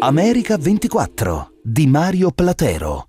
America 24 di Mario Platero.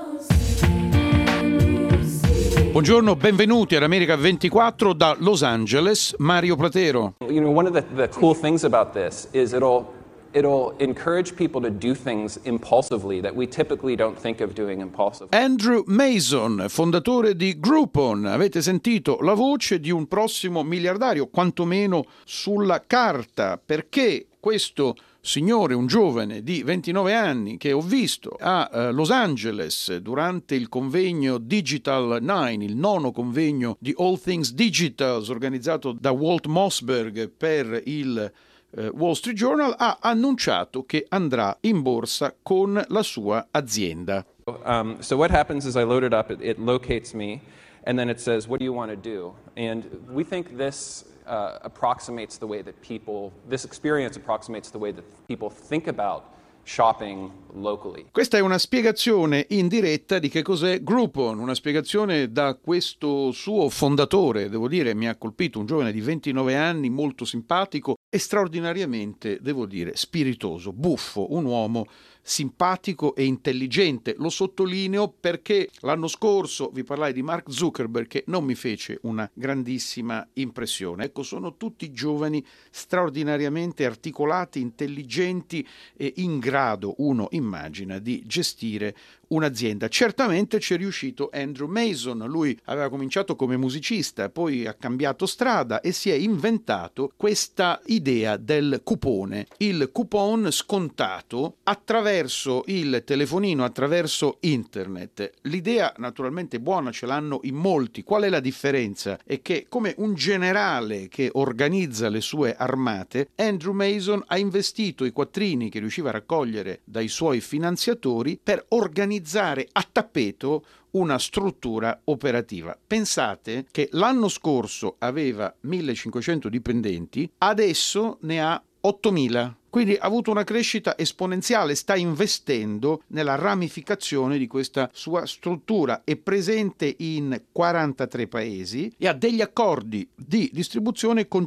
Buongiorno, benvenuti ad America 24 da Los Angeles, Mario Platero. You know, one of the cool things about this is it'll encourage people to do things impulsively that we typically don't think of doing impulsively. Andrew Mason, fondatore di Groupon. Avete sentito la voce di un prossimo miliardario, quantomeno sulla carta, perché questo signore, un giovane di 29 anni che ho visto a Los Angeles durante il convegno Digital 9, il nono convegno di All Things Digital organizzato da Walt Mossberg per il Wall Street Journal, ha annunciato che andrà in borsa con la sua azienda. So what happens is I load it up, it locates me, and then it says, what do you want to do? And we think this approximates the way that this experience approximates the way that people think about shopping locally. Questa è una spiegazione in diretta di che cos'è Groupon, una spiegazione da questo suo fondatore. Devo dire, mi ha colpito, un giovane di 29 anni, molto simpatico e straordinariamente, devo dire, spiritoso, buffo, un uomo simpatico e intelligente. Lo sottolineo perché l'anno scorso vi parlai di Mark Zuckerberg che non mi fece una grandissima impressione. Ecco, sono tutti giovani straordinariamente articolati, intelligenti e in grado, uno immagina, di gestire un'azienda. Certamente ci è riuscito Andrew Mason. Lui aveva cominciato come musicista, poi ha cambiato strada e si è inventato questa idea del cupone, il coupon scontato attraverso il telefonino, attraverso internet. L'idea naturalmente buona, ce l'hanno in molti. Qual è la differenza? È che come un generale che organizza le sue armate, Andrew Mason ha investito i quattrini che riusciva a raccogliere dai suoi finanziatori per organizzare a tappeto una struttura operativa. Pensate che l'anno scorso aveva 1500 dipendenti, adesso ne ha 8000. Quindi ha avuto una crescita esponenziale, sta investendo nella ramificazione di questa sua struttura, è presente in 43 paesi e ha degli accordi di distribuzione con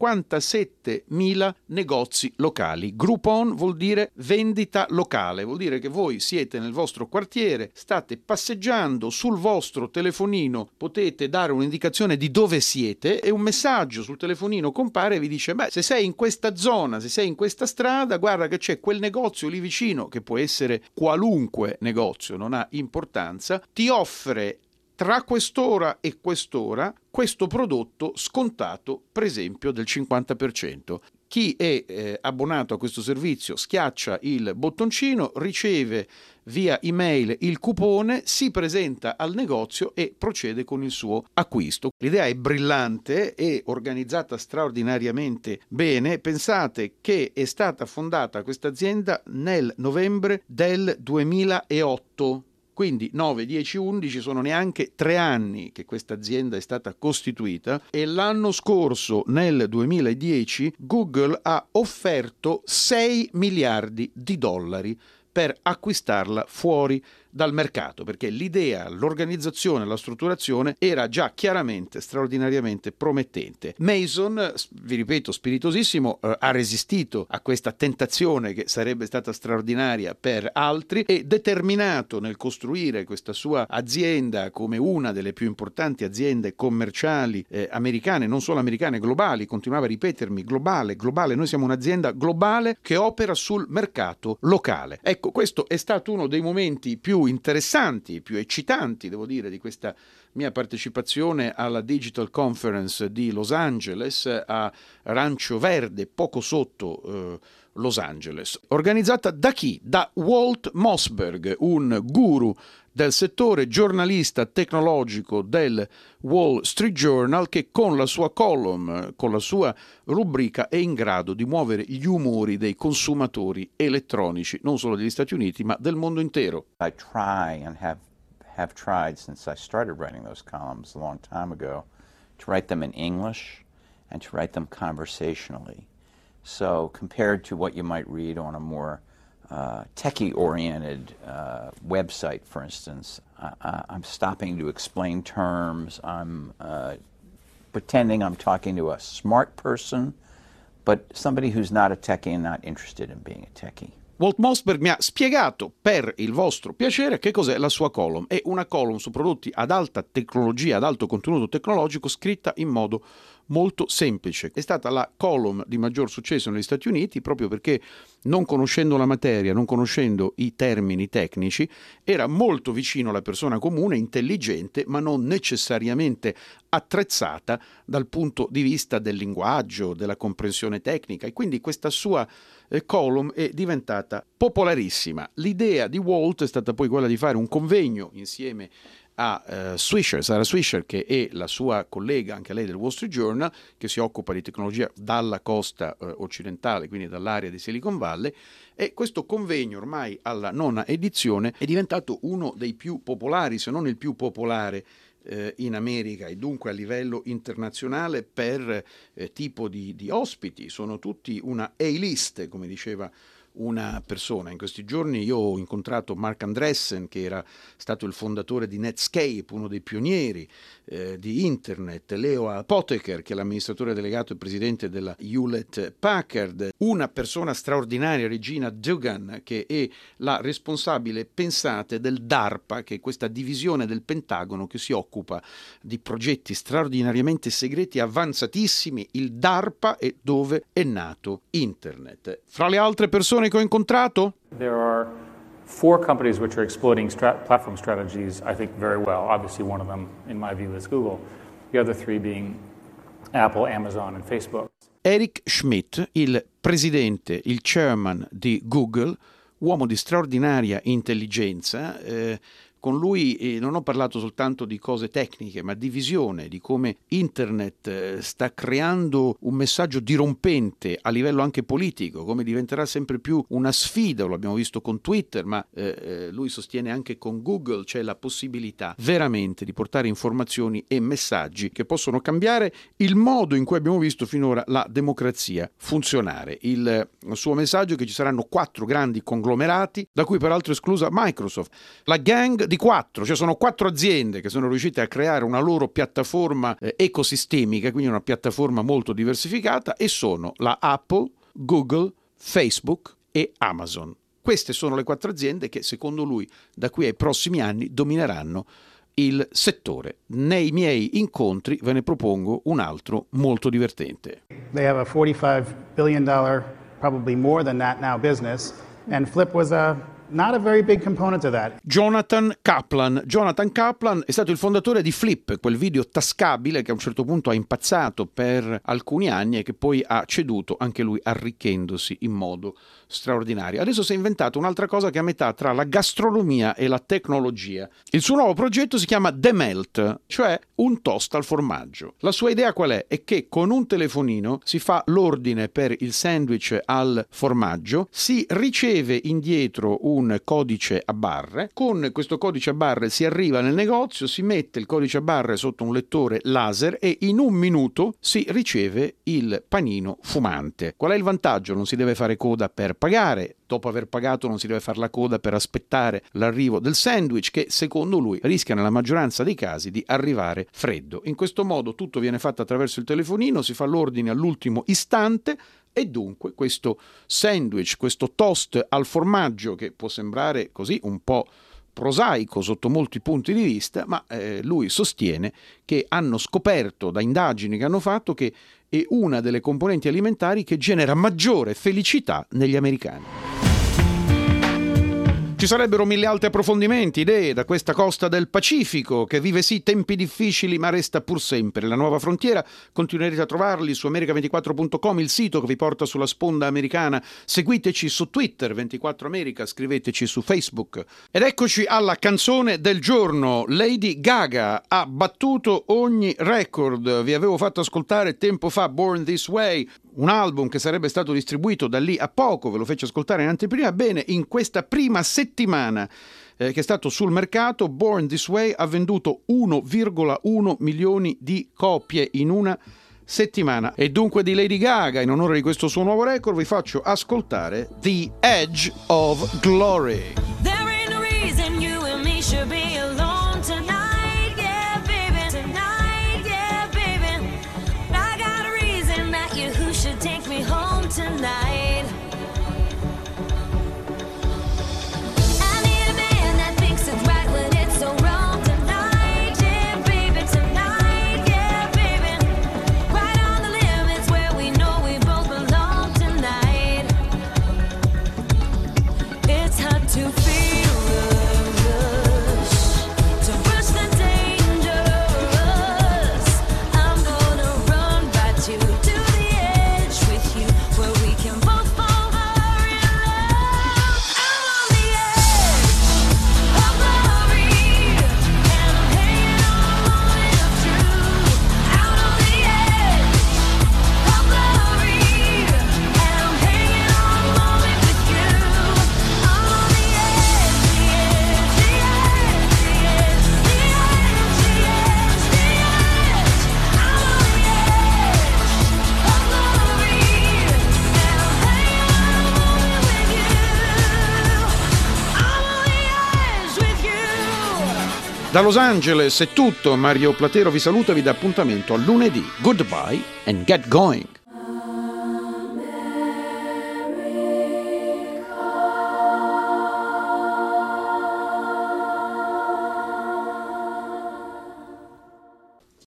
57.000 negozi locali. Groupon vuol dire vendita locale, vuol dire che voi siete nel vostro quartiere, state passeggiando sul vostro telefonino, potete dare un'indicazione di dove siete e un messaggio sul telefonino compare e vi dice: beh, se sei in questa zona, se sei in questa strada, guarda che c'è quel negozio lì vicino, che può essere qualunque negozio, non ha importanza, ti offre tra quest'ora e quest'ora questo prodotto scontato, per esempio, del 50%. Chi è abbonato a questo servizio schiaccia il bottoncino, riceve via email il cupone, si presenta al negozio e procede con il suo acquisto. L'idea è brillante e organizzata straordinariamente bene. Pensate che è stata fondata questa azienda nel novembre del 2008. Quindi 9, 10, 11 sono neanche 3 anni che questa azienda è stata costituita e l'anno scorso, nel 2010, Google ha offerto 6 miliardi di dollari per acquistarla fuori dal mercato, perché l'idea, l'organizzazione, la strutturazione era già chiaramente straordinariamente promettente. Mason, vi ripeto, spiritosissimo, ha resistito a questa tentazione che sarebbe stata straordinaria per altri e determinato nel costruire questa sua azienda come una delle più importanti aziende commerciali americane, non solo americane, globali. Continuava a ripetermi: globale, globale, noi siamo un'azienda globale che opera sul mercato locale. Ecco, questo è stato uno dei momenti più interessanti, più eccitanti, devo dire, di questa mia partecipazione alla Digital Conference di Los Angeles a Rancho Verde, poco sotto Los Angeles. Organizzata da chi? Da Walt Mossberg, un guru del settore giornalista tecnologico del Wall Street Journal, che con la sua column, con la sua rubrica, è in grado di muovere gli umori dei consumatori elettronici, non solo degli Stati Uniti, ma del mondo intero. I try and have tried since I started writing those columns a long time ago to write them in English and to write them conversationally. So compared to what you might read on a more techie-oriented website, for instance, I'm stopping to explain terms. I'm pretending I'm talking to a smart person, but somebody who's not a techie and not interested in being a techie. Walt Mossberg mi ha spiegato per il vostro piacere che cos'è la sua column. È una column su prodotti ad alta tecnologia, ad alto contenuto tecnologico, scritta in modo molto semplice. È stata la column di maggior successo negli Stati Uniti proprio perché, non conoscendo la materia, non conoscendo i termini tecnici, era molto vicino alla persona comune, intelligente, ma non necessariamente attrezzata dal punto di vista del linguaggio, della comprensione tecnica, e quindi questa sua column è diventata popolarissima. L'idea di Walt è stata poi quella di fare un convegno insieme a Sarah Swisher, che è la sua collega, anche lei del Wall Street Journal, che si occupa di tecnologia dalla costa occidentale, quindi dall'area di Silicon Valley, e questo convegno, ormai alla 9ª edizione, è diventato uno dei più popolari, se non il più popolare in America, e dunque a livello internazionale per tipo di ospiti. Sono tutti una A-list, come diceva una persona. In questi giorni io ho incontrato Mark Andreessen, che era stato il fondatore di Netscape, uno dei pionieri di internet, Leo Apotheker, che è l'amministratore delegato e presidente della Hewlett Packard, una persona straordinaria, Regina Dugan, che è la responsabile, pensate, del DARPA, che è questa divisione del Pentagono che si occupa di progetti straordinariamente segreti, avanzatissimi. Il DARPA è dove è nato internet. Fra le altre persone che ho incontrato, there are 4 companies which are exploiting platform strategies, I think, very well. Obviously, one of them, in my view, is Google. The other 3 being Apple, Amazon, and Facebook. Eric Schmidt, il presidente, il chairman di Google, uomo di straordinaria intelligenza. Con lui non ho parlato soltanto di cose tecniche, ma di visione, di come internet sta creando un messaggio dirompente a livello anche politico, come diventerà sempre più una sfida. Lo abbiamo visto con Twitter, ma lui sostiene anche con Google c'è la possibilità veramente di portare informazioni e messaggi che possono cambiare il modo in cui abbiamo visto finora la democrazia funzionare. Il suo messaggio è che ci saranno 4 grandi conglomerati, da cui peraltro è esclusa Microsoft. La gang di 4, cioè sono 4 aziende che sono riuscite a creare una loro piattaforma ecosistemica, quindi una piattaforma molto diversificata, e sono la Apple, Google, Facebook e Amazon. Queste sono le 4 aziende che, secondo lui, da qui ai prossimi anni domineranno il settore. Nei miei incontri ve ne propongo un altro molto divertente. They have a $45 billion, probably more than that now, business, and Flip was not a very big component of that. Jonathan Kaplan. Jonathan Kaplan è stato il fondatore di Flip, quel video tascabile che a un certo punto ha impazzato per alcuni anni e che poi ha ceduto, anche lui arricchendosi in modo straordinario. Adesso si è inventato un'altra cosa che è a metà tra la gastronomia e la tecnologia. Il suo nuovo progetto si chiama The Melt, cioè un toast al formaggio. La sua idea qual è? È che con un telefonino si fa l'ordine per il sandwich al formaggio, si riceve indietro un codice a barre, con questo codice a barre si arriva nel negozio, si mette il codice a barre sotto un lettore laser e in 1 minuto si riceve il panino fumante. Qual è il vantaggio? Non si deve fare coda per pagare. Dopo aver pagato non si deve fare la coda per aspettare l'arrivo del sandwich, che secondo lui rischia nella maggioranza dei casi di arrivare freddo. In questo modo tutto viene fatto attraverso il telefonino, si fa l'ordine all'ultimo istante e dunque questo sandwich, questo toast al formaggio, che può sembrare così un po' prosaico sotto molti punti di vista, ma lui sostiene che hanno scoperto da indagini che hanno fatto che è una delle componenti alimentari che genera maggiore felicità negli americani. Ci sarebbero 1000 altri approfondimenti, idee da questa costa del Pacifico che vive sì tempi difficili ma resta pur sempre la nuova frontiera. Continuerete a trovarli su America24.com, il sito che vi porta sulla sponda americana. Seguiteci su Twitter 24America, scriveteci su Facebook. Ed eccoci alla canzone del giorno. Lady Gaga ha battuto ogni record. Vi avevo fatto ascoltare tempo fa Born This Way, un album che sarebbe stato distribuito da lì a poco, ve lo feci ascoltare in anteprima. Bene, in questa prima settimana che è stato sul mercato, Born This Way ha venduto 1,1 milioni di copie in una settimana. E dunque di Lady Gaga, in onore di questo suo nuovo record, vi faccio ascoltare The Edge of Glory. There ain't no reason you and me should be alone tonight, yeah baby, tonight, yeah baby. I got a reason that you who should take me home tonight. Da Los Angeles è tutto, Mario Platero vi saluta e vi dà appuntamento a lunedì. Goodbye and get going.